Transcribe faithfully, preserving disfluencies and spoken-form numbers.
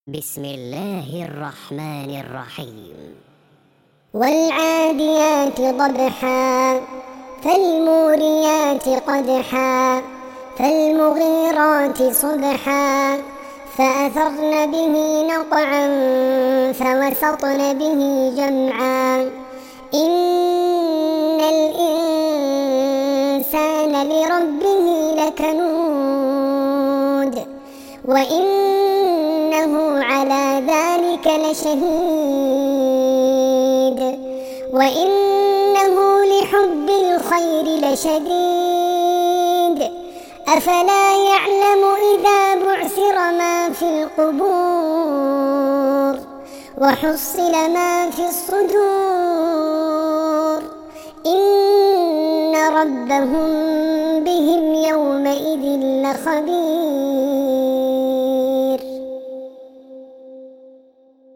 بسم الله الرحمن الرحيم. والعاديات ضبحا فالموريات قدحا فالمغيرات صبحا فأثرن به نقعا فوسطن به جمعا إن الإنسان لربه لكنود وإنه على ذلك لشهيد وإنه لحب الخير لشديد أفلا يعلم إذا بعثر ما في القبور وحصل ما في الصدور إن ربهم بهم يومئذ لخبير.